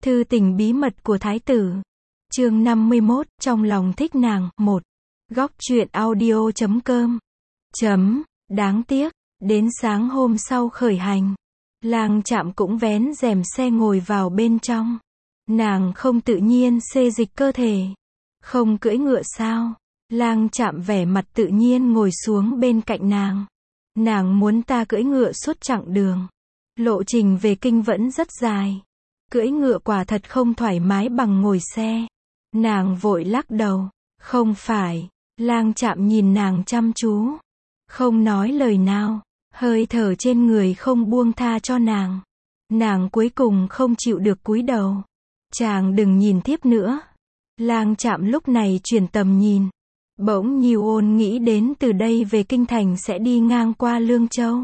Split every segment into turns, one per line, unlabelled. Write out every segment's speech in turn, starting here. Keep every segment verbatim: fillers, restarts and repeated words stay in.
Thư tình bí mật của Thái tử. Chương năm mươi mốt, trong lòng thích nàng, một. Góc truyện audio chấm com. Chấm, đáng tiếc, đến sáng hôm sau khởi hành, Lang Trạm cũng vén rèm xe ngồi vào bên trong. Nàng không tự nhiên xê dịch cơ thể. Không cưỡi ngựa sao? Lang Trạm vẻ mặt tự nhiên ngồi xuống bên cạnh nàng. Nàng muốn ta cưỡi ngựa suốt chặng đường. Lộ trình về kinh vẫn rất dài. Cưỡi ngựa quả thật không thoải mái bằng ngồi xe. Nàng vội lắc đầu. Không phải. Lang Trạm nhìn nàng chăm chú. Không nói lời nào. Hơi thở trên người không buông tha cho nàng. Nàng cuối cùng không chịu được cúi đầu. Chàng đừng nhìn thiếp nữa. Lang Trạm lúc này chuyển tầm nhìn. Bỗng Nhiêu Ôn nghĩ đến từ đây về kinh thành sẽ đi ngang qua Lương Châu.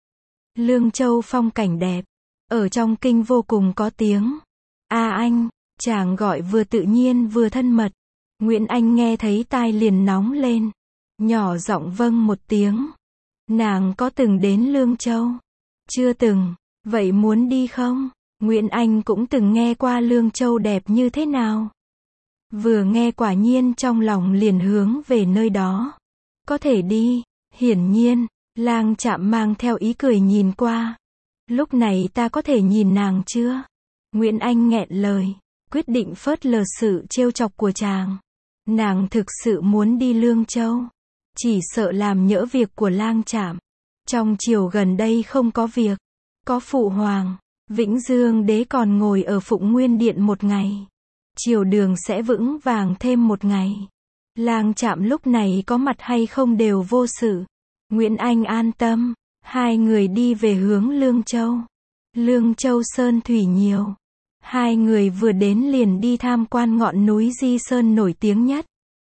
Lương Châu phong cảnh đẹp. Ở trong kinh vô cùng có tiếng. A anh, chàng gọi vừa tự nhiên vừa thân mật. Nguyễn Anh nghe thấy tai liền nóng lên. Nhỏ giọng vâng một tiếng. Nàng có từng đến Lương Châu? Chưa từng. Vậy muốn đi không? Nguyễn Anh cũng từng nghe qua Lương Châu đẹp như thế nào. Vừa nghe quả nhiên trong lòng liền hướng về nơi đó. Có thể đi. Hiển nhiên, Lang Trạm mang theo ý cười nhìn qua. Lúc này ta có thể nhìn nàng chưa? Nguyễn Anh nghẹn lời, quyết định phớt lờ sự trêu chọc của chàng. Nàng thực sự muốn đi Lương Châu. Chỉ sợ làm nhỡ việc của Lang Trạm. Trong triều gần đây không có việc. Có phụ hoàng, Vĩnh Dương đế còn ngồi ở Phụng Nguyên Điện một ngày. Triều đường sẽ vững vàng thêm một ngày. Lang Trạm lúc này có mặt hay không đều vô sự. Nguyễn Anh an tâm. Hai người đi về hướng Lương Châu. Lương Châu sơn thủy nhiều. Hai người vừa đến liền đi tham quan ngọn núi Di Sơn nổi tiếng nhất.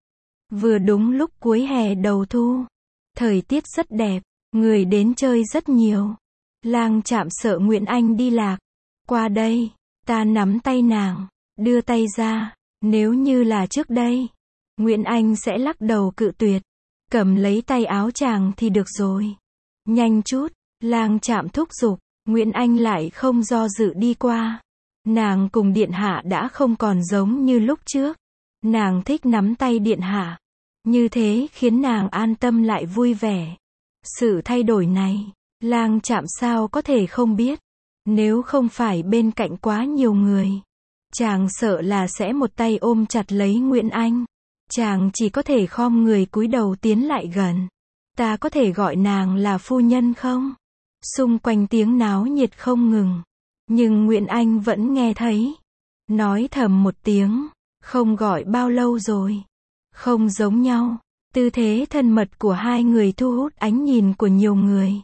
Vừa đúng lúc cuối hè đầu thu. Thời tiết rất đẹp. Người đến chơi rất nhiều. Lang Trạm sợ Nguyễn Anh đi lạc. Qua đây. Ta nắm tay nàng. Đưa tay ra. Nếu như là trước đây, Nguyễn Anh sẽ lắc đầu cự tuyệt. Cầm lấy tay áo chàng thì được rồi. Nhanh chút. Lang Trạm thúc giục. Nguyễn Anh lại không do dự đi qua. Nàng cùng điện hạ đã không còn giống như lúc trước. Nàng thích nắm tay điện hạ. Như thế khiến nàng an tâm lại vui vẻ. Sự thay đổi này, Lang Trạm sao có thể không biết. Nếu không phải bên cạnh quá nhiều người, chàng sợ là sẽ một tay ôm chặt lấy Nguyễn Anh. Chàng chỉ có thể khom người cúi đầu tiến lại gần. Ta có thể gọi nàng là phu nhân không? Xung quanh tiếng náo nhiệt không ngừng. Nhưng Nguyễn Anh vẫn nghe thấy. Nói thầm một tiếng. Không gọi bao lâu rồi. Không giống nhau. Tư thế thân mật của hai người thu hút ánh nhìn của nhiều người.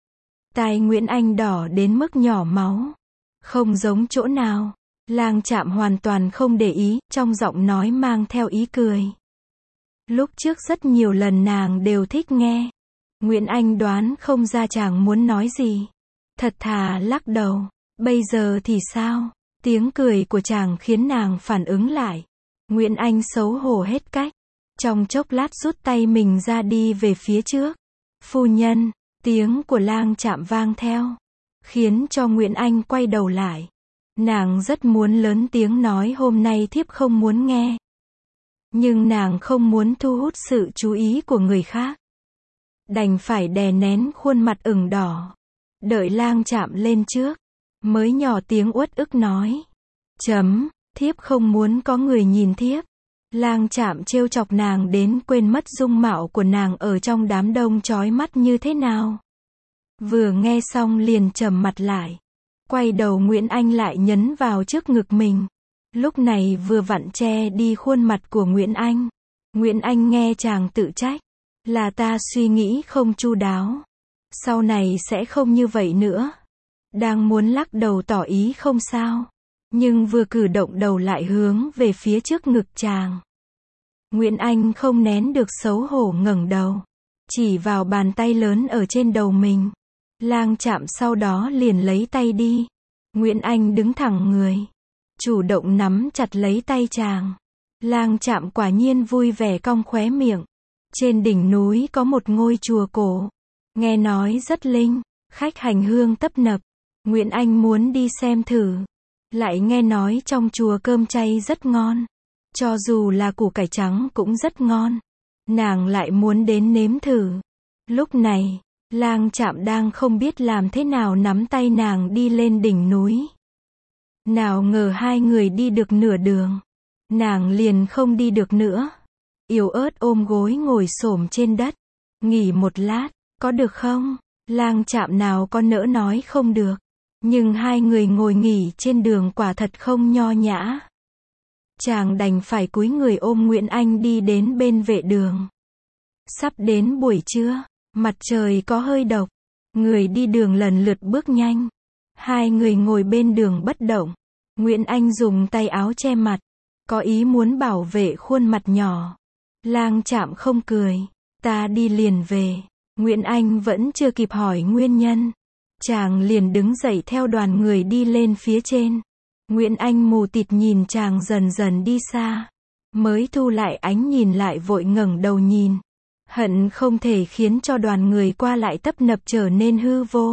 Tai Nguyễn Anh đỏ đến mức nhỏ máu. Không giống chỗ nào. Lang Trạm hoàn toàn không để ý, trong giọng nói mang theo ý cười. Lúc trước rất nhiều lần nàng đều thích nghe. Nguyễn Anh đoán không ra chàng muốn nói gì. Thật thà lắc đầu. Bây giờ thì sao? Tiếng cười của chàng khiến nàng phản ứng lại. Nguyễn Anh xấu hổ hết cách. Trong chốc lát rút tay mình ra đi về phía trước. Phu nhân, tiếng của Lang Trạm vang theo. Khiến cho Nguyễn Anh quay đầu lại. Nàng rất muốn lớn tiếng nói hôm nay thiếp không muốn nghe. Nhưng nàng không muốn thu hút sự chú ý của người khác. Đành phải đè nén khuôn mặt ửng đỏ. Đợi Lang Trạm lên trước. Mới nhỏ tiếng uất ức nói. Chấm, thiếp không muốn có người nhìn thiếp. Lang Trạm trêu chọc nàng đến quên mất dung mạo của nàng ở trong đám đông chói mắt như thế nào. Vừa nghe xong liền trầm mặt lại. Quay đầu Nguyễn Anh lại nhấn vào trước ngực mình. Lúc này vừa vặn che đi khuôn mặt của Nguyễn Anh. Nguyễn Anh nghe chàng tự trách. Là ta suy nghĩ không chu đáo. Sau này sẽ không như vậy nữa. Đang muốn lắc đầu tỏ ý không sao. Nhưng vừa cử động đầu lại hướng về phía trước ngực chàng. Nguyễn Anh không nén được xấu hổ ngẩng đầu. Chỉ vào bàn tay lớn ở trên đầu mình. Lang Trạm sau đó liền lấy tay đi. Nguyễn Anh đứng thẳng người. Chủ động nắm chặt lấy tay chàng. Lang Trạm quả nhiên vui vẻ cong khóe miệng. Trên đỉnh núi có một ngôi chùa cổ. Nghe nói rất linh. Khách hành hương tấp nập. Nguyễn Anh muốn đi xem thử. Lại nghe nói trong chùa cơm chay rất ngon. Cho dù là củ cải trắng cũng rất ngon. Nàng lại muốn đến nếm thử. Lúc này, Lang Trạm đang không biết làm thế nào nắm tay nàng đi lên đỉnh núi. Nào ngờ hai người đi được nửa đường. Nàng liền không đi được nữa. Yếu ớt ôm gối ngồi xổm trên đất. Nghỉ một lát, có được không? Lang Trạm nào có nỡ nói không được. Nhưng hai người ngồi nghỉ trên đường quả thật không nho nhã. Chàng đành phải cúi người ôm Nguyễn Anh đi đến bên vệ đường. Sắp đến buổi trưa, mặt trời có hơi độc. Người đi đường lần lượt bước nhanh. Hai người ngồi bên đường bất động. Nguyễn Anh dùng tay áo che mặt. Có ý muốn bảo vệ khuôn mặt nhỏ. Lang Trạm không cười. Ta đi liền về. Nguyễn Anh vẫn chưa kịp hỏi nguyên nhân. Chàng liền đứng dậy theo đoàn người đi lên phía trên. Nguyễn Anh mù tịt nhìn chàng dần dần đi xa. Mới thu lại ánh nhìn lại vội ngẩng đầu nhìn. Hận không thể khiến cho đoàn người qua lại tấp nập trở nên hư vô.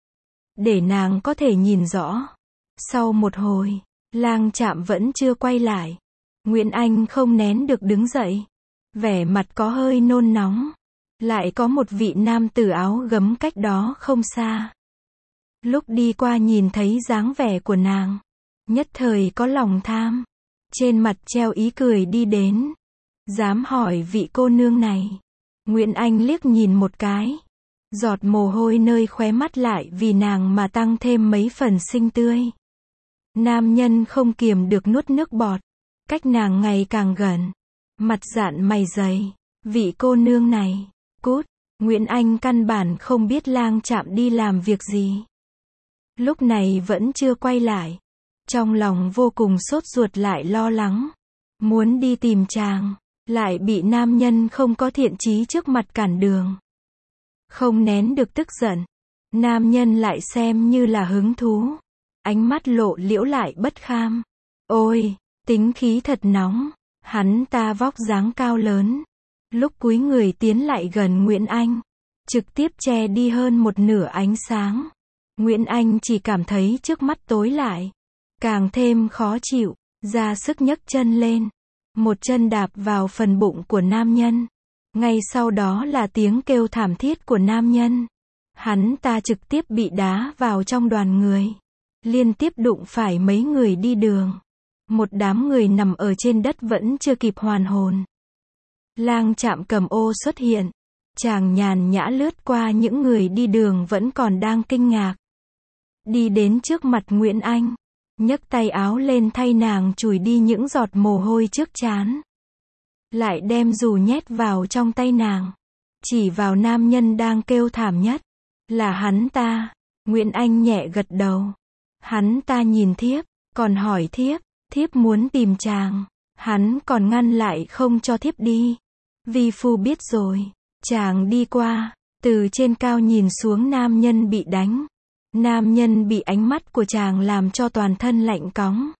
Để nàng có thể nhìn rõ. Sau một hồi, Lang Trạm vẫn chưa quay lại. Nguyễn Anh không nén được đứng dậy. Vẻ mặt có hơi nôn nóng. Lại có một vị nam tử áo gấm cách đó không xa. Lúc đi qua nhìn thấy dáng vẻ của nàng. Nhất thời có lòng tham. Trên mặt treo ý cười đi đến. Dám hỏi vị cô nương này. Nguyễn Anh liếc nhìn một cái. Giọt mồ hôi nơi khóe mắt lại vì nàng mà tăng thêm mấy phần xinh tươi. Nam nhân không kiềm được nuốt nước bọt. Cách nàng ngày càng gần. Mặt dạn mày dày. Vị cô nương này. Cút. Nguyễn Anh căn bản không biết Lang Trạm đi làm việc gì. Lúc này vẫn chưa quay lại. Trong lòng vô cùng sốt ruột lại lo lắng. Muốn đi tìm chàng. Lại bị nam nhân không có thiện chí trước mặt cản đường. Không nén được tức giận. Nam nhân lại xem như là hứng thú. Ánh mắt lộ liễu lại bất kham. Ôi, tính khí thật nóng. Hắn ta vóc dáng cao lớn. Lúc cúi người tiến lại gần Nguyễn Anh. Trực tiếp che đi hơn một nửa ánh sáng. Nguyễn Anh chỉ cảm thấy trước mắt tối lại. Càng thêm khó chịu. Ra sức nhấc chân lên. Một chân đạp vào phần bụng của nam nhân. Ngay sau đó là tiếng kêu thảm thiết của nam nhân. Hắn ta trực tiếp bị đá vào trong đoàn người. Liên tiếp đụng phải mấy người đi đường. Một đám người nằm ở trên đất vẫn chưa kịp hoàn hồn. Lang Trạm cầm ô xuất hiện. Chàng nhàn nhã lướt qua những người đi đường vẫn còn đang kinh ngạc. Đi đến trước mặt Nguyễn Anh. Nhấc tay áo lên thay nàng chùi đi những giọt mồ hôi trước trán. Lại đem dù nhét vào trong tay nàng. Chỉ vào nam nhân đang kêu thảm nhất. Là hắn ta. Nguyễn Anh nhẹ gật đầu. Hắn ta nhìn thiếp. Còn hỏi thiếp. Thiếp muốn tìm chàng. Hắn còn ngăn lại không cho thiếp đi. Vi phu biết rồi. Chàng đi qua. Từ trên cao nhìn xuống nam nhân bị đánh. Nam nhân bị ánh mắt của chàng làm cho toàn thân lạnh cóng.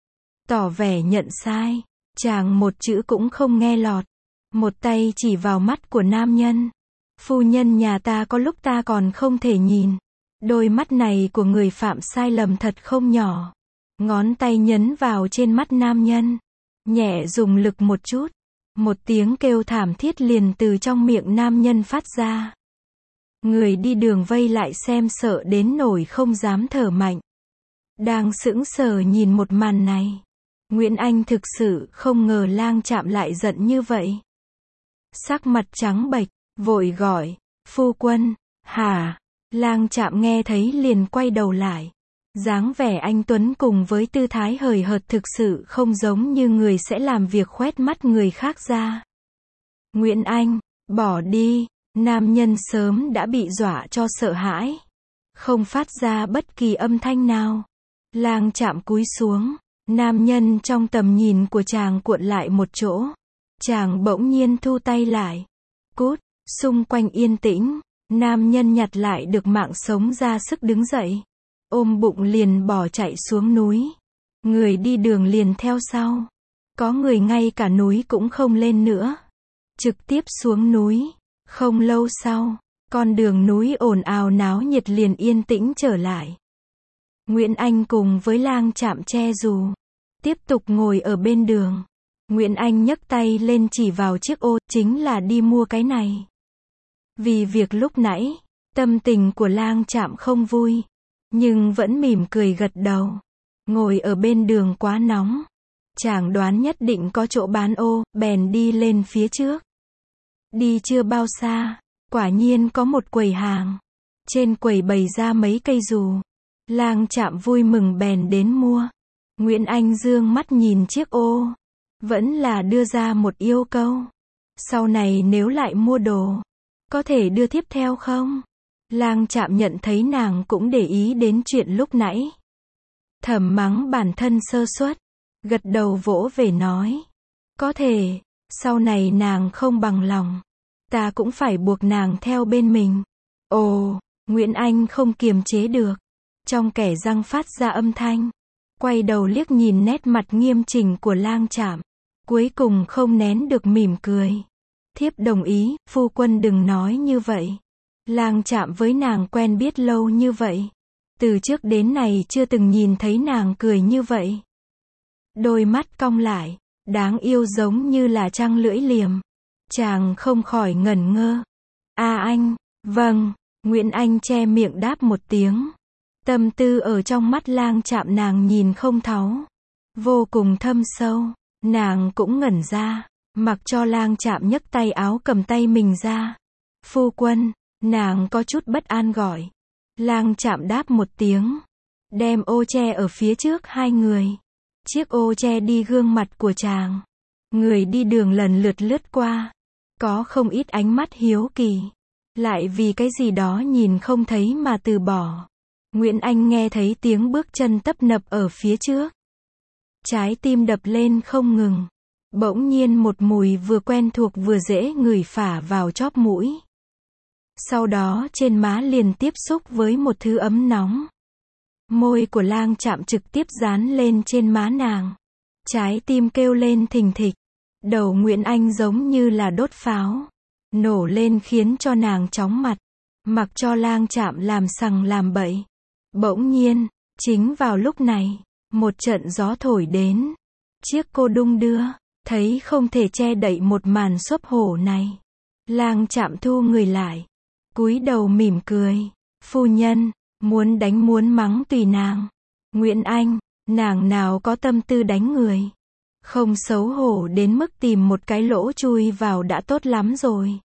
Tỏ vẻ nhận sai. Chàng một chữ cũng không nghe lọt. Một tay chỉ vào mắt của nam nhân. Phu nhân nhà ta có lúc ta còn không thể nhìn. Đôi mắt này của người phạm sai lầm thật không nhỏ. Ngón tay nhấn vào trên mắt nam nhân. Nhẹ dùng lực một chút. Một tiếng kêu thảm thiết liền từ trong miệng nam nhân phát ra. Người đi đường vây lại xem sợ đến nổi không dám thở mạnh. Đang sững sờ nhìn một màn này. Nguyễn Anh thực sự không ngờ Lang Trạm lại giận như vậy. Sắc mặt trắng bệch, vội gọi, phu quân, hả? Lang Trạm nghe thấy liền quay đầu lại. Dáng vẻ anh tuấn cùng với tư thái hời hợt thực sự không giống như người sẽ làm việc khoét mắt người khác ra. Nguyễn Anh, bỏ đi. Nam nhân sớm đã bị dọa cho sợ hãi. Không phát ra bất kỳ âm thanh nào. Lang Trạm cúi xuống. Nam nhân trong tầm nhìn của chàng cuộn lại một chỗ. Chàng bỗng nhiên thu tay lại. Cút, xung quanh yên tĩnh. Nam nhân nhặt lại được mạng sống ra sức đứng dậy. Ôm bụng liền bỏ chạy xuống núi. Người đi đường liền theo sau. Có người ngay cả núi cũng không lên nữa. Trực tiếp xuống núi. Không lâu sau, con đường núi ồn ào náo nhiệt liền yên tĩnh trở lại. Nguyễn Anh cùng với Lang Trạm che dù, tiếp tục ngồi ở bên đường. Nguyễn Anh nhấc tay lên chỉ vào chiếc ô, chính là đi mua cái này. Vì việc lúc nãy, tâm tình của Lang Trạm không vui, nhưng vẫn mỉm cười gật đầu. Ngồi ở bên đường quá nóng, chàng đoán nhất định có chỗ bán ô, bèn đi lên phía trước. Đi chưa bao xa, quả nhiên có một quầy hàng. Trên quầy bày ra mấy cây dù. Lang Trạm vui mừng bèn đến mua. Nguyễn Anh dương mắt nhìn chiếc ô, vẫn là đưa ra một yêu cầu. Sau này nếu lại mua đồ, có thể đưa tiếp theo không? Lang Trạm nhận thấy nàng cũng để ý đến chuyện lúc nãy. Thầm mắng bản thân sơ suất, gật đầu vỗ về nói. Có thể, sau này nàng không bằng lòng, ta cũng phải buộc nàng theo bên mình. Ồ, Nguyễn Anh không kiềm chế được, trong kẻ răng phát ra âm thanh. Quay đầu liếc nhìn nét mặt nghiêm chỉnh của Lang Trạm, cuối cùng không nén được mỉm cười. Thiếp đồng ý, phu quân đừng nói như vậy. Lang Trạm với nàng quen biết lâu như vậy, từ trước đến nay chưa từng nhìn thấy nàng cười như vậy. Đôi mắt cong lại, đáng yêu giống như là trăng lưỡi liềm. Chàng không khỏi ngẩn ngơ. À anh, vâng, Nguyễn Anh che miệng đáp một tiếng. Tâm tư ở trong mắt Lang Trạm nàng nhìn không thấu, vô cùng thâm sâu. Nàng cũng ngẩn ra, mặc cho Lang Trạm nhấc tay áo cầm tay mình ra. Phu quân, nàng có chút bất an gọi. Lang Trạm đáp một tiếng, đem ô che ở phía trước hai người. Chiếc ô che đi gương mặt của chàng. Người đi đường lần lượt lướt qua, có không ít ánh mắt hiếu kỳ, lại vì cái gì đó nhìn không thấy mà từ bỏ. Nguyễn Anh nghe thấy tiếng bước chân tấp nập ở phía trước, trái tim đập lên không ngừng. Bỗng nhiên một mùi vừa quen thuộc vừa dễ ngửi phả vào chóp mũi. Sau đó trên má liền tiếp xúc với một thứ ấm nóng. Môi của Lang Trạm trực tiếp dán lên trên má nàng. Trái tim kêu lên thình thịch. Đầu Nguyễn Anh giống như là đốt pháo, nổ lên khiến cho nàng chóng mặt. Mặc cho Lang Trạm làm sằng làm bậy. Bỗng nhiên, chính vào lúc này, một trận gió thổi đến. Chiếc cô đung đưa, thấy không thể che đậy một màn xốp hổ này. Lang Trạm thu người lại, cúi đầu mỉm cười. Phu nhân, muốn đánh muốn mắng tùy nàng. Nguyễn Anh, nàng nào có tâm tư đánh người. Không xấu hổ đến mức tìm một cái lỗ chui vào đã tốt lắm rồi.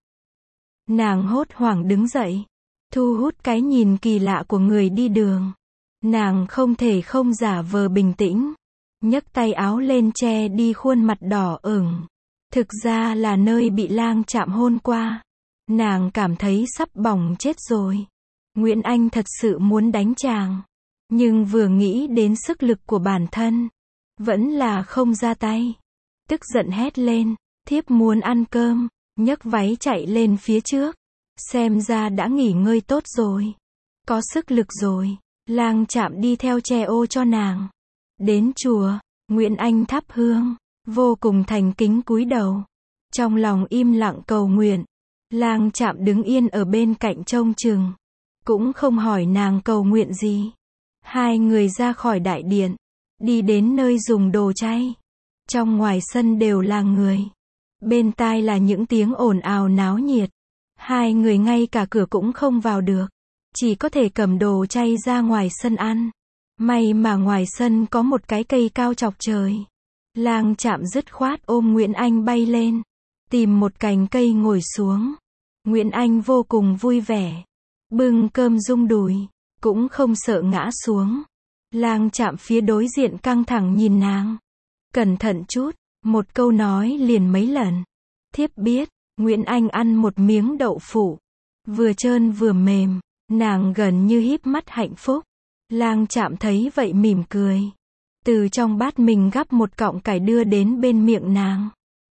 Nàng hốt hoảng đứng dậy, thu hút cái nhìn kỳ lạ của người đi đường. Nàng không thể không giả vờ bình tĩnh, nhấc tay áo lên che đi khuôn mặt đỏ ửng. Thực ra là nơi bị Lang Trạm hôn qua. Nàng cảm thấy sắp bỏng chết rồi. Nguyễn Anh thật sự muốn đánh chàng, nhưng vừa nghĩ đến sức lực của bản thân, vẫn là không ra tay. Tức giận hét lên, thiếp muốn ăn cơm, nhấc váy chạy lên phía trước. Xem ra đã nghỉ ngơi tốt rồi, có sức lực rồi. Lang Trạm đi theo che ô cho nàng. Đến chùa, Nguyễn Anh thắp hương, vô cùng thành kính cúi đầu, trong lòng im lặng cầu nguyện. Lang Trạm đứng yên ở bên cạnh trông chừng, cũng không hỏi nàng cầu nguyện gì. Hai người ra khỏi đại điện, đi đến nơi dùng đồ chay. Trong ngoài sân đều là người, bên tai là những tiếng ồn ào náo nhiệt. Hai người ngay cả cửa cũng không vào được, chỉ có thể cầm đồ chay ra ngoài sân ăn. May mà ngoài sân có một cái cây cao chọc trời. Lang Trạm dứt khoát ôm Nguyễn Anh bay lên, tìm một cành cây ngồi xuống. Nguyễn Anh vô cùng vui vẻ, bưng cơm rung đùi, cũng không sợ ngã xuống. Lang Trạm phía đối diện căng thẳng nhìn nàng. Cẩn thận chút, một câu nói liền mấy lần. Thiếp biết. Nguyễn Anh ăn một miếng đậu phụ, vừa trơn vừa mềm, nàng gần như híp mắt hạnh phúc. Lang Trạm thấy vậy mỉm cười, từ trong bát mình gắp một cọng cải đưa đến bên miệng nàng.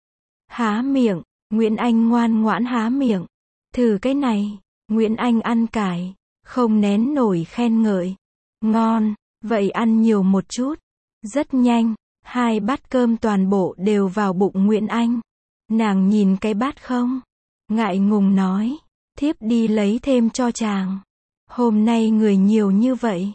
Há miệng, Nguyễn Anh ngoan ngoãn há miệng. Thử cái này. Nguyễn Anh ăn cải, không nén nổi khen ngợi. Ngon, vậy ăn nhiều một chút. Rất nhanh, hai bát cơm toàn bộ đều vào bụng Nguyễn Anh. Nàng nhìn cái bát không, ngại ngùng nói, thiếp đi lấy thêm cho chàng. Hôm nay người nhiều như vậy,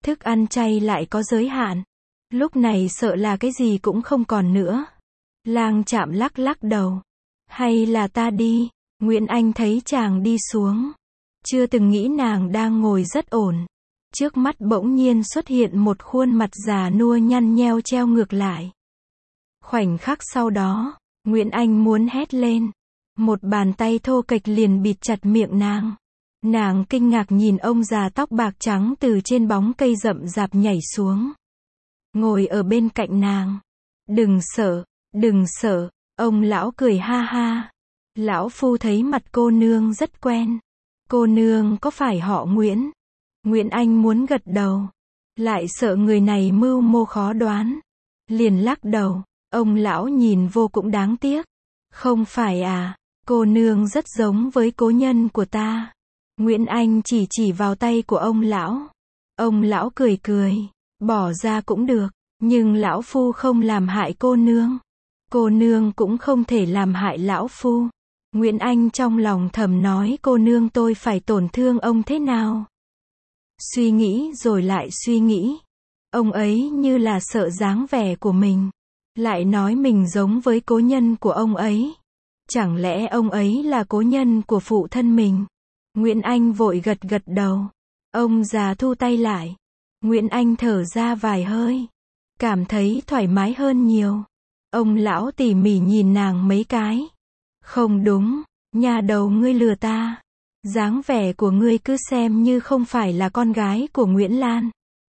Thức ăn chay lại có giới hạn. Lúc này sợ là cái gì cũng không còn nữa. Lang Chạm lắc lắc đầu. Hay là ta đi? Nguyễn Anh thấy chàng đi xuống. Chưa từng nghĩ nàng đang ngồi rất ổn. Trước mắt bỗng nhiên xuất hiện một khuôn mặt già nua nhăn nheo treo ngược lại. Khoảnh khắc sau đó, Nguyễn Anh muốn hét lên. Một bàn tay thô kệch liền bịt chặt miệng nàng. Nàng kinh ngạc nhìn ông già tóc bạc trắng từ trên bóng cây rậm rạp nhảy xuống. Ngồi ở bên cạnh nàng. Đừng sợ, đừng sợ, ông lão cười ha ha. Lão phu thấy mặt cô nương rất quen. Cô nương có phải họ Nguyễn? Nguyễn Anh muốn gật đầu. Lại sợ người này mưu mô khó đoán. Liền lắc đầu. Ông lão nhìn vô cũng đáng tiếc. Không phải à, cô nương rất giống với cố nhân của ta. Nguyễn Anh chỉ chỉ vào tay của ông lão. Ông lão cười cười. Bỏ ra cũng được, nhưng lão phu không làm hại cô nương. Cô nương cũng không thể làm hại lão phu. Nguyễn Anh trong lòng thầm nói cô nương tôi phải tổn thương ông thế nào. Suy nghĩ rồi lại suy nghĩ. Ông ấy như là sợ dáng vẻ của mình. Lại nói mình giống với cố nhân của ông ấy. Chẳng lẽ ông ấy là cố nhân của phụ thân mình? Nguyễn Anh vội gật gật đầu. Ông già thu tay lại. Nguyễn Anh thở ra vài hơi. Cảm thấy thoải mái hơn nhiều. Ông lão tỉ mỉ nhìn nàng mấy cái. Không đúng, nhà đầu ngươi lừa ta. Dáng vẻ của ngươi cứ xem như không phải là con gái của Nguyễn Lan.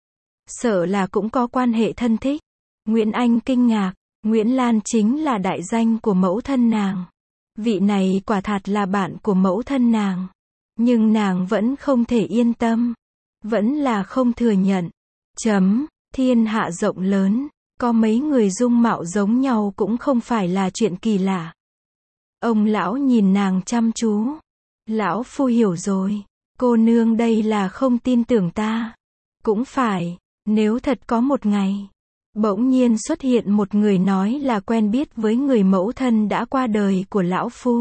Sợ là cũng có quan hệ thân thích. Nguyễn Anh kinh ngạc. Nguyễn Lan chính là đại danh của mẫu thân nàng. Vị này quả thật là bạn của mẫu thân nàng. Nhưng nàng vẫn không thể yên tâm. Vẫn là không thừa nhận. Chấm, thiên hạ rộng lớn. Có mấy người dung mạo giống nhau cũng không phải là chuyện kỳ lạ. Ông lão nhìn nàng chăm chú. Lão phu hiểu rồi. Cô nương đây là không tin tưởng ta. Cũng phải, nếu thật có một ngày. Bỗng nhiên xuất hiện một người nói là quen biết với người mẫu thân đã qua đời của lão phu.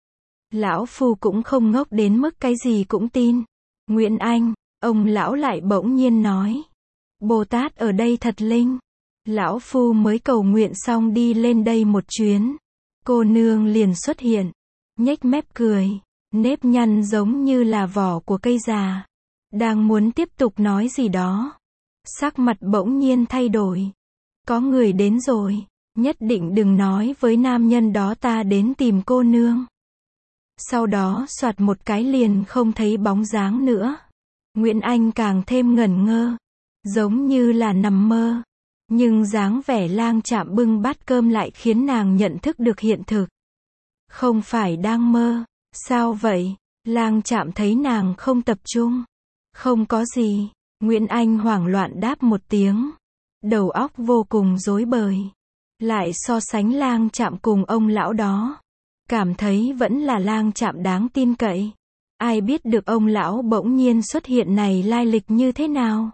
Lão phu cũng không ngốc đến mức cái gì cũng tin. Nguyễn Anh, ông lão lại bỗng nhiên nói. Bồ Tát ở đây thật linh. Lão phu mới cầu nguyện xong đi lên đây một chuyến. Cô nương liền xuất hiện. Nhếch mép cười. Nếp nhăn giống như là vỏ của cây già. Đang muốn tiếp tục nói gì đó. Sắc mặt bỗng nhiên thay đổi. Có người đến rồi. Nhất định đừng nói với nam nhân đó ta đến tìm cô nương. Sau đó soạt một cái liền không thấy bóng dáng nữa. Nguyễn Anh càng thêm ngẩn ngơ. Giống như là nằm mơ. Nhưng dáng vẻ Lang Chạm bưng bát cơm lại khiến nàng nhận thức được hiện thực. Không phải đang mơ. Sao vậy? Lang Chạm thấy nàng không tập trung. Không có gì. Nguyễn Anh hoảng loạn đáp một tiếng. Đầu óc vô cùng rối bời. Lại so sánh Lang Chạm cùng ông lão đó. Cảm thấy vẫn là Lang Chạm đáng tin cậy. Ai biết được ông lão bỗng nhiên xuất hiện này lai lịch như thế nào.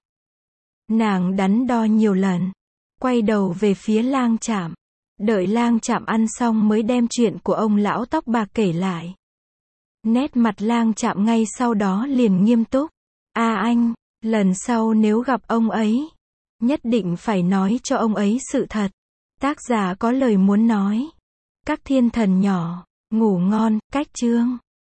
Nàng đắn đo nhiều lần. Quay đầu về phía Lang Chạm. Đợi Lang Chạm ăn xong mới đem chuyện của ông lão tóc bạc kể lại. Nét mặt Lang Chạm ngay sau đó liền nghiêm túc. À anh, lần sau nếu gặp ông ấy, nhất định phải nói cho ông ấy sự thật. Tác giả có lời muốn nói. Các thiên thần nhỏ, ngủ ngon, cách chương.